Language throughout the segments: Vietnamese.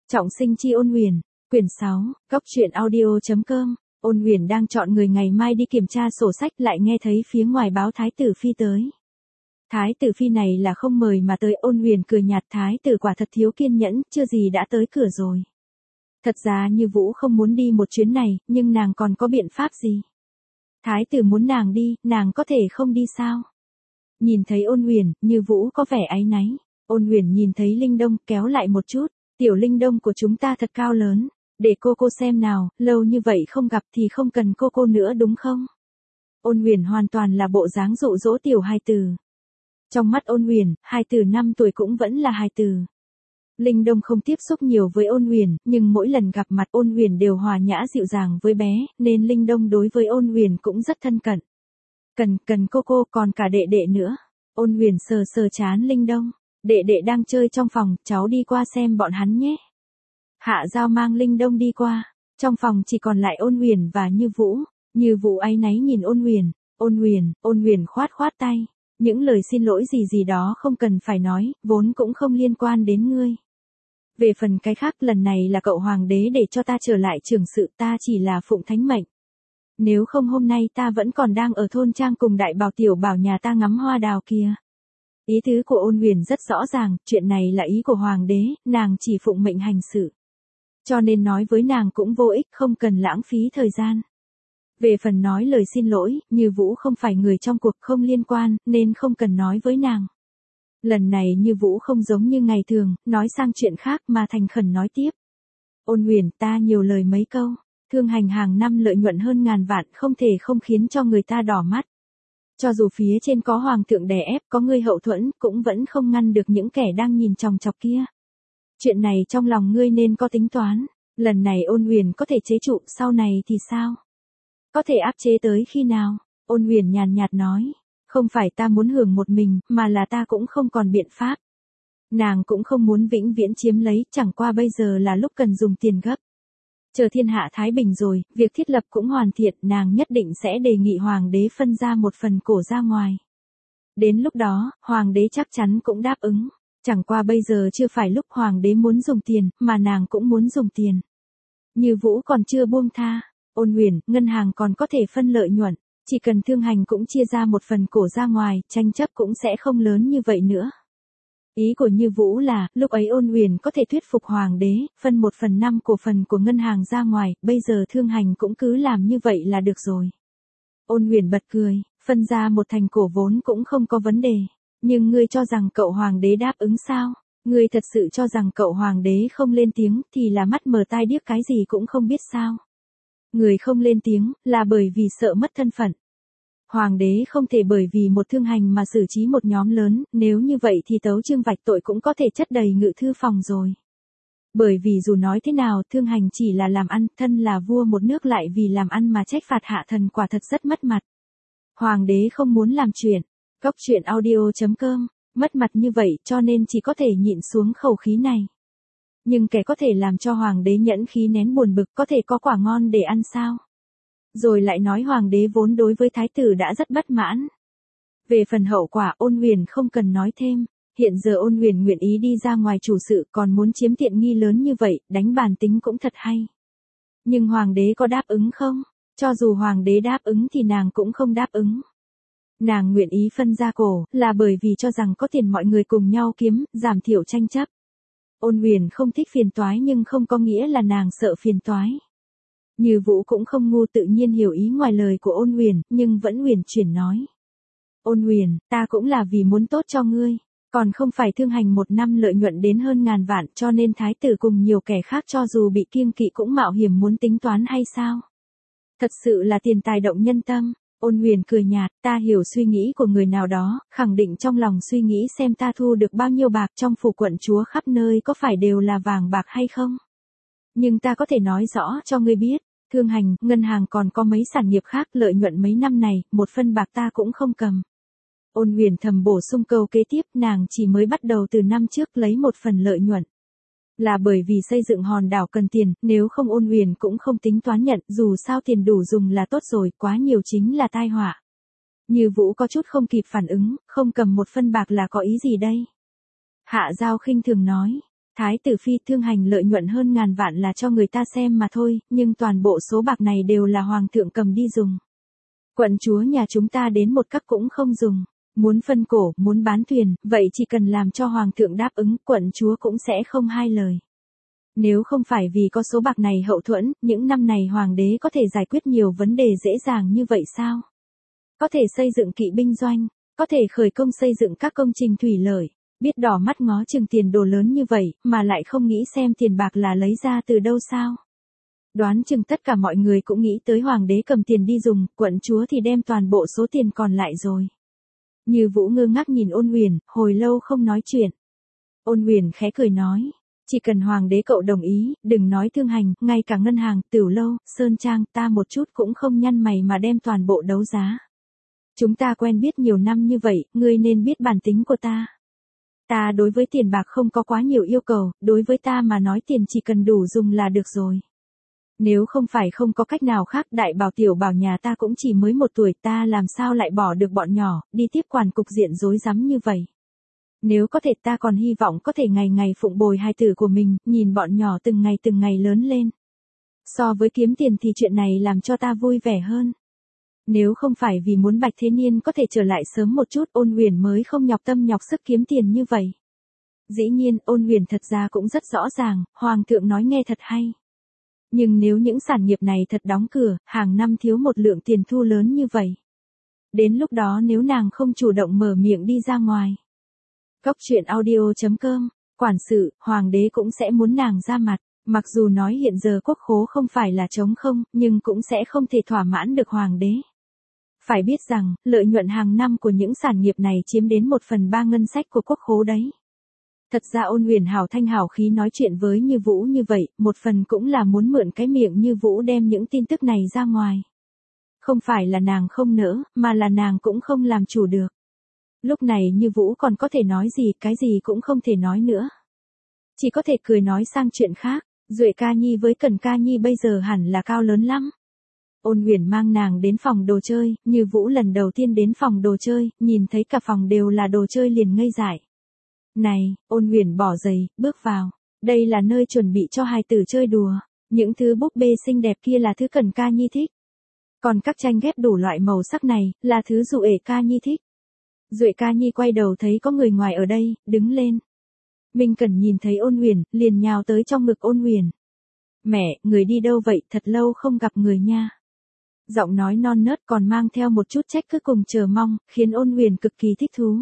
Trọng sinh chi Ôn Huyền, quyển 6, góc truyện audio.com. Ôn Huyền đang chọn người ngày mai đi kiểm tra sổ sách lại nghe thấy phía ngoài báo Thái tử Phi tới. Thái tử Phi này là không mời mà tới. Ôn Huyền cười nhạt, Thái tử quả thật thiếu kiên nhẫn, chưa gì đã tới cửa rồi. Thật ra Như Vũ không muốn đi một chuyến này, nhưng nàng còn có biện pháp gì? Thái tử muốn nàng đi, nàng có thể không đi sao? Nhìn thấy Ôn Huyền, Như Vũ có vẻ áy náy. Ôn Huyền nhìn thấy Linh Đông, kéo lại một chút. Tiểu Linh Đông của chúng ta thật cao lớn. Để cô xem nào, lâu như vậy không gặp thì không cần cô nữa đúng không? Ôn Huyền hoàn toàn là bộ dáng dụ dỗ tiểu hài tử. Trong mắt Ôn Huyền, hài tử 5 tuổi cũng vẫn là hài tử. Linh Đông không tiếp xúc nhiều với Ôn Huyền, nhưng mỗi lần gặp mặt Ôn Huyền đều hòa nhã dịu dàng với bé, nên Linh Đông đối với Ôn Huyền cũng rất thân cận. Cần cô còn cả đệ đệ nữa. Ôn Huyền sờ trán Linh Đông. Đệ đệ đang chơi trong phòng, cháu đi qua xem bọn hắn nhé. Hạ Giao mang Linh Đông đi qua. Trong phòng chỉ còn lại Ôn Huyền và Như Vũ. Như Vũ áy náy nhìn Ôn Huyền. Ôn Huyền khoát tay. Những lời xin lỗi gì đó không cần phải nói, vốn cũng không liên quan đến ngươi. Về phần cái khác, lần này là cậu hoàng đế để cho ta trở lại trường sự, ta chỉ là phụng thánh mệnh. Nếu không hôm nay ta vẫn còn đang ở thôn trang cùng đại bảo tiểu bảo nhà ta ngắm hoa đào kia. Ý tứ của Ôn Huyền rất rõ ràng, chuyện này là ý của hoàng đế, nàng chỉ phụng mệnh hành sự. Cho nên nói với nàng cũng vô ích, không cần lãng phí thời gian. Về phần nói lời xin lỗi, Như Vũ không phải người trong cuộc, không liên quan, nên không cần nói với nàng. Lần này Như Vũ không giống như ngày thường, nói sang chuyện khác mà thành khẩn nói tiếp. Ôn Huyền, ta nhiều lời mấy câu, thương hành hàng năm lợi nhuận hơn ngàn vạn, không thể không khiến cho người ta đỏ mắt. Cho dù phía trên có hoàng thượng đè ép, có ngươi hậu thuẫn, cũng vẫn không ngăn được những kẻ đang nhìn chòng chọc kia. Chuyện này trong lòng ngươi nên có tính toán, lần này Ôn Huyền có thể chế trụ, sau này thì sao? Có thể áp chế tới khi nào? Ôn Huyền nhàn nhạt nói, không phải ta muốn hưởng một mình, mà là ta cũng không còn biện pháp. Nàng cũng không muốn vĩnh viễn chiếm lấy, chẳng qua bây giờ là lúc cần dùng tiền gấp. Chờ thiên hạ thái bình rồi, việc thiết lập cũng hoàn thiện, nàng nhất định sẽ đề nghị hoàng đế phân ra một phần cổ ra ngoài. Đến lúc đó, hoàng đế chắc chắn cũng đáp ứng. Chẳng qua bây giờ chưa phải lúc hoàng đế muốn dùng tiền, mà nàng cũng muốn dùng tiền. Như Vũ còn chưa buông tha. Ôn Huyền, ngân hàng còn có thể phân lợi nhuận, chỉ cần thương hành cũng chia ra một phần cổ ra ngoài, tranh chấp cũng sẽ không lớn như vậy nữa. Ý của Như Vũ là, lúc ấy Ôn Huyền có thể thuyết phục hoàng đế, phân 1/5 cổ phần của ngân hàng ra ngoài, bây giờ thương hành cũng cứ làm như vậy là được rồi. Ôn Huyền bật cười, phân ra 1/10 cổ vốn cũng không có vấn đề. Nhưng ngươi cho rằng cậu hoàng đế đáp ứng sao? Ngươi thật sự cho rằng cậu hoàng đế không lên tiếng thì là mắt mờ tai điếc cái gì cũng không biết sao? Người không lên tiếng là bởi vì sợ mất thân phận. Hoàng đế không thể bởi vì một thương hành mà xử trí một nhóm lớn, nếu như vậy thì tấu chương vạch tội cũng có thể chất đầy ngự thư phòng rồi. Bởi vì dù nói thế nào, thương hành chỉ là làm ăn, thân là vua một nước lại vì làm ăn mà trách phạt hạ thần, quả thật rất mất mặt. Hoàng đế không muốn làm chuyện. Góc truyện audio.com, mất mặt như vậy cho nên chỉ có thể nhịn xuống khẩu khí này. Nhưng kẻ có thể làm cho hoàng đế nhẫn khí nén buồn bực, có thể có quả ngon để ăn sao? Rồi lại nói hoàng đế vốn đối với thái tử đã rất bất mãn. Về phần hậu quả, Ôn Huyền không cần nói thêm. Hiện giờ Ôn Huyền nguyện ý đi ra ngoài chủ sự, còn muốn chiếm tiện nghi lớn như vậy, đánh bàn tính cũng thật hay. Nhưng hoàng đế có đáp ứng không? Cho dù hoàng đế đáp ứng thì nàng cũng không đáp ứng. Nàng nguyện ý phân ra cổ, là bởi vì cho rằng có tiền mọi người cùng nhau kiếm, giảm thiểu tranh chấp. Ôn Huyền không thích phiền toái nhưng không có nghĩa là nàng sợ phiền toái. Như Vũ cũng không ngu, tự nhiên hiểu ý ngoài lời của Ôn Huyền, nhưng vẫn huyền chuyển nói. Ôn Huyền, ta cũng là vì muốn tốt cho ngươi, còn không phải thương hành 1 năm lợi nhuận đến hơn ngàn vạn, cho nên thái tử cùng nhiều kẻ khác cho dù bị kiêng kỵ cũng mạo hiểm muốn tính toán hay sao? Thật sự là tiền tài động nhân tâm. Ôn Huyền cười nhạt, ta hiểu suy nghĩ của người nào đó, khẳng định trong lòng suy nghĩ xem ta thu được bao nhiêu bạc trong phủ quận chúa khắp nơi có phải đều là vàng bạc hay không. Nhưng ta có thể nói rõ cho ngươi biết, thương hành, ngân hàng còn có mấy sản nghiệp khác lợi nhuận mấy năm này, 1 phân bạc ta cũng không cầm. Ôn Huyền thầm bổ sung câu kế tiếp, nàng chỉ mới bắt đầu từ năm trước lấy 1 phần lợi nhuận. Là bởi vì xây dựng hòn đảo cần tiền, nếu không Ôn Huyền cũng không tính toán nhận, dù sao tiền đủ dùng là tốt rồi, quá nhiều chính là tai họa. Như Vũ có chút không kịp phản ứng, không cầm 1 phân bạc là có ý gì đây? Hạ Giao khinh thường nói, Thái tử phi thương hành lợi nhuận hơn ngàn vạn là cho người ta xem mà thôi, nhưng toàn bộ số bạc này đều là hoàng thượng cầm đi dùng. Quận chúa nhà chúng ta đến một cấp cũng không dùng. Muốn phân cổ, muốn bán thuyền, vậy chỉ cần làm cho hoàng thượng đáp ứng, quận chúa cũng sẽ không hai lời. Nếu không phải vì có số bạc này hậu thuẫn, những năm này hoàng đế có thể giải quyết nhiều vấn đề dễ dàng như vậy sao? Có thể xây dựng kỵ binh doanh, có thể khởi công xây dựng các công trình thủy lợi, biết đỏ mắt ngó chừng tiền đồ lớn như vậy, mà lại không nghĩ xem tiền bạc là lấy ra từ đâu sao? Đoán chừng tất cả mọi người cũng nghĩ tới hoàng đế cầm tiền đi dùng, quận chúa thì đem toàn bộ số tiền còn lại rồi. Như Vũ ngơ ngác nhìn Ôn Huyền, hồi lâu không nói chuyện. Ôn Huyền khẽ cười nói, chỉ cần hoàng đế cậu đồng ý, đừng nói thương hành, ngay cả ngân hàng, tiểu lâu, sơn trang, ta một chút cũng không nhăn mày mà đem toàn bộ đấu giá. Chúng ta quen biết nhiều năm như vậy, ngươi nên biết bản tính của ta. Ta đối với tiền bạc không có quá nhiều yêu cầu, đối với ta mà nói tiền chỉ cần đủ dùng là được rồi. Nếu không phải không có cách nào khác, đại bảo tiểu bảo nhà ta cũng chỉ mới 1 tuổi, ta làm sao lại bỏ được bọn nhỏ, đi tiếp quản cục diện rối rắm như vậy. Nếu có thể ta còn hy vọng có thể ngày ngày phụng bồi hài tử của mình, nhìn bọn nhỏ từng ngày lớn lên. So với kiếm tiền thì chuyện này làm cho ta vui vẻ hơn. Nếu không phải vì muốn Bạch Thế Niên có thể trở lại sớm một chút, Ôn Huyền mới không nhọc tâm nhọc sức kiếm tiền như vậy. Dĩ nhiên, Ôn Huyền thật ra cũng rất rõ ràng, hoàng thượng nói nghe thật hay. Nhưng nếu những sản nghiệp này thật đóng cửa, hàng năm thiếu một lượng tiền thu lớn như vậy. Đến lúc đó nếu nàng không chủ động mở miệng đi ra ngoài. Góc truyện audio.com, quản sự, hoàng đế cũng sẽ muốn nàng ra mặt. Mặc dù nói hiện giờ quốc khố không phải là trống không, nhưng cũng sẽ không thể thỏa mãn được hoàng đế. Phải biết rằng, lợi nhuận hàng năm của những sản nghiệp này chiếm đến 1/3 ngân sách của quốc khố đấy. Thật ra Ôn Huyền hảo thanh hảo khí nói chuyện với Như Vũ như vậy, một phần cũng là muốn mượn cái miệng Như Vũ đem những tin tức này ra ngoài. Không phải là nàng không nỡ, mà là nàng cũng không làm chủ được. Lúc này Như Vũ còn có thể nói gì, cái gì cũng không thể nói nữa. Chỉ có thể cười nói sang chuyện khác, Duệ ca nhi với Cần ca nhi bây giờ hẳn là cao lớn lắm. Ôn Huyền mang nàng đến phòng đồ chơi, Như Vũ lần đầu tiên đến phòng đồ chơi, nhìn thấy cả phòng đều là đồ chơi liền ngây dại. Này, Ôn Huyền bỏ giày, bước vào. Đây là nơi chuẩn bị cho hài tử chơi đùa. Những thứ búp bê xinh đẹp kia là thứ Cần ca nhi thích. Còn các tranh ghép đủ loại màu sắc này, là thứ Duệ ca nhi thích. Duệ ca nhi quay đầu thấy có người ngoài ở đây, đứng lên. Minh Cẩn nhìn thấy Ôn Huyền, liền nhào tới trong ngực Ôn Huyền. Mẹ, người đi đâu vậy, thật lâu không gặp người nha. Giọng nói non nớt còn mang theo một chút trách cứ cùng chờ mong, khiến Ôn Huyền cực kỳ thích thú.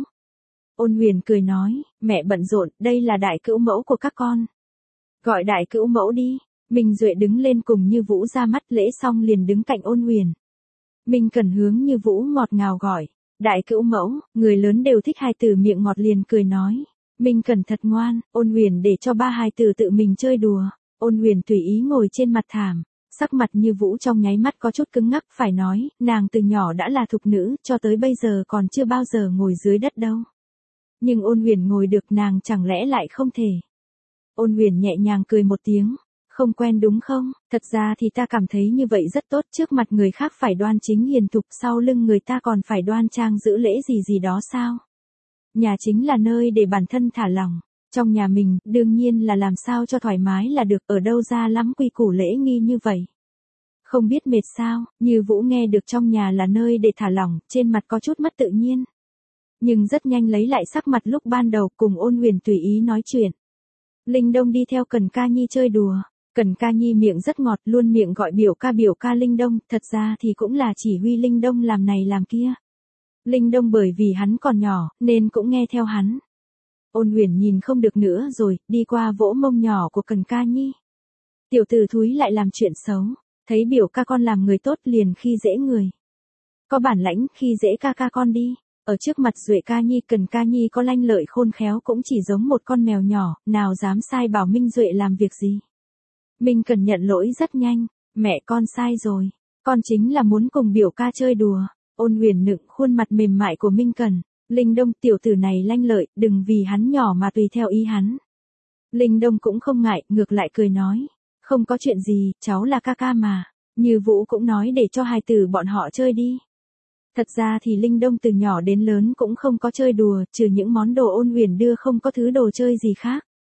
Ôn Huyền cười nói, mẹ bận rộn, đây là đại cữu mẫu của các con. Gọi đại cữu mẫu đi. Minh Duệ đứng lên cùng Như Vũ ra mắt, lễ xong liền đứng cạnh Ôn Huyền. Minh Cẩn hướng Như Vũ ngọt ngào gọi, đại cữu mẫu, người lớn đều thích hài tử miệng ngọt liền cười nói. Minh Cẩn thật ngoan, Ôn Huyền để cho ba hài tử tự mình chơi đùa. Ôn Huyền tùy ý ngồi trên mặt thảm. Sắc mặt Như Vũ trong nháy mắt có chút cứng ngắc, phải nói, nàng từ nhỏ đã là thục nữ, cho tới bây giờ còn chưa bao giờ ngồi dưới đất đâu. Nhưng Ôn Huyền ngồi được, nàng chẳng lẽ lại không thể. Ôn Huyền nhẹ nhàng cười một tiếng, không quen đúng không, thật ra thì ta cảm thấy như vậy rất tốt, trước mặt người khác phải đoan chính hiền thục, sau lưng người ta còn phải đoan trang giữ lễ gì gì đó sao. Nhà chính là nơi để bản thân thả lỏng, trong nhà mình, đương nhiên là làm sao cho thoải mái là được, ở đâu ra lắm quy củ lễ nghi như vậy. Không biết mệt sao, Như Vũ nghe được trong nhà là nơi để thả lỏng, trên mặt có chút mất tự nhiên. Nhưng rất nhanh lấy lại sắc mặt lúc ban đầu, cùng Ôn Huyền tùy ý nói chuyện. Linh Đông đi theo Cần ca nhi chơi đùa. Cần ca nhi miệng rất ngọt, luôn miệng gọi biểu ca Linh Đông, thật ra thì cũng là chỉ huy Linh Đông làm này làm kia. Linh Đông bởi vì hắn còn nhỏ, nên cũng nghe theo hắn. Ôn Huyền nhìn không được nữa rồi, đi qua vỗ mông nhỏ của Cần ca nhi. Tiểu tử thúi lại làm chuyện xấu, thấy biểu ca con làm người tốt liền khi dễ người. Có bản lãnh, khi dễ ca con đi. Ở trước mặt Duệ ca nhi, Cần ca nhi có lanh lợi khôn khéo cũng chỉ giống một con mèo nhỏ, nào dám sai bảo Minh Duệ làm việc gì. Minh Cần nhận lỗi rất nhanh, mẹ con sai rồi, con chính là muốn cùng biểu ca chơi đùa. Ôn Huyền nựng khuôn mặt mềm mại của Minh Cần, Linh Đông tiểu tử này lanh lợi, đừng vì hắn nhỏ mà tùy theo ý hắn. Linh Đông cũng không ngại, ngược lại cười nói, không có chuyện gì, cháu là ca mà. Như Vũ cũng nói để cho hài tử bọn họ chơi đi. Thật ra thì Linh Đông từ nhỏ đến lớn cũng không có chơi đùa, trừ những món đồ Ôn Huyền đưa không có thứ đồ chơi gì khác.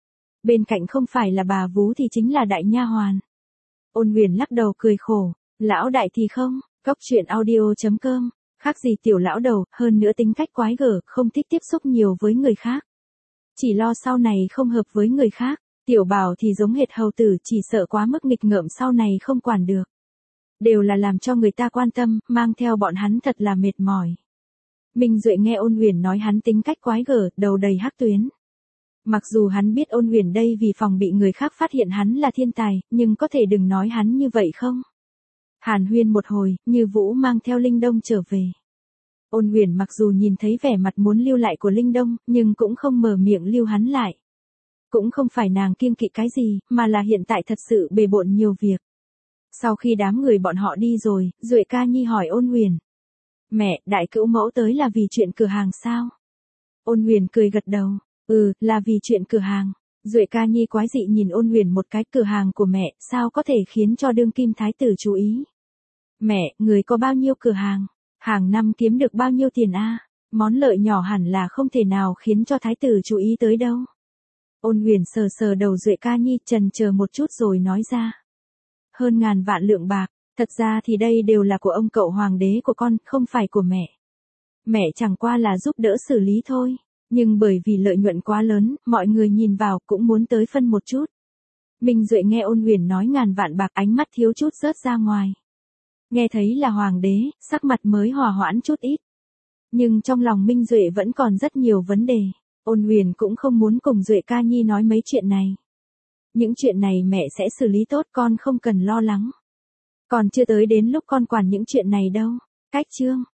Bên cạnh không phải là bà vú thì chính là đại nha hoàn. Ôn Huyền lắc đầu cười khổ, lão đại thì không, Góc Chuyện Audio.com, khác gì tiểu lão đầu, hơn nữa tính cách quái gở, không thích tiếp xúc nhiều với người khác. Chỉ lo sau này không hợp với người khác, Tiểu Bảo thì giống hệt hầu tử, chỉ sợ quá mức nghịch ngợm sau này không quản được. Đều là làm cho người ta quan tâm, mang theo bọn hắn thật là mệt mỏi. Minh Duệ nghe Ôn Huyền nói hắn tính cách quái gở, đầu đầy hắc tuyến. Mặc dù hắn biết Ôn Huyền đây vì phòng bị người khác phát hiện hắn là thiên tài, nhưng có thể đừng nói hắn như vậy không? Hàn huyên một hồi, Như Vũ mang theo Linh Đông trở về. Ôn Huyền mặc dù nhìn thấy vẻ mặt muốn lưu lại của Linh Đông, nhưng cũng không mở miệng lưu hắn lại. Cũng không phải nàng kiêng kỵ cái gì, mà là hiện tại thật sự bề bộn nhiều việc. Sau khi đám người bọn họ đi rồi, Duệ Ca Nhi hỏi Ôn Huyền. Mẹ, đại cữu mẫu tới là vì chuyện cửa hàng sao? Ôn Huyền cười gật đầu, là vì chuyện cửa hàng. Duệ Ca Nhi quái dị nhìn Ôn Huyền một cái, cửa hàng của mẹ, sao có thể khiến cho đương kim thái tử chú ý? Mẹ, người có bao nhiêu cửa hàng? Hàng năm kiếm được bao nhiêu tiền a? Món lợi nhỏ hẳn là không thể nào khiến cho thái tử chú ý tới đâu. Ôn Huyền sờ sờ đầu Duệ Ca Nhi, chần chờ một chút rồi nói ra. Hơn ngàn vạn lượng bạc, thật ra thì đây đều là của ông cậu hoàng đế của con, không phải của mẹ. Mẹ chẳng qua là giúp đỡ xử lý thôi, nhưng bởi vì lợi nhuận quá lớn, mọi người nhìn vào cũng muốn tới phân một chút. Minh Duệ nghe Ôn Huyền nói ngàn vạn bạc, ánh mắt thiếu chút rớt ra ngoài. Nghe thấy là hoàng đế, sắc mặt mới hòa hoãn chút ít. Nhưng trong lòng Minh Duệ vẫn còn rất nhiều vấn đề. Ôn Huyền cũng không muốn cùng Duệ Ca Nhi nói mấy chuyện này. Những chuyện này mẹ sẽ xử lý tốt, con không cần lo lắng. Còn chưa tới đến lúc con quản những chuyện này đâu. Cách chương.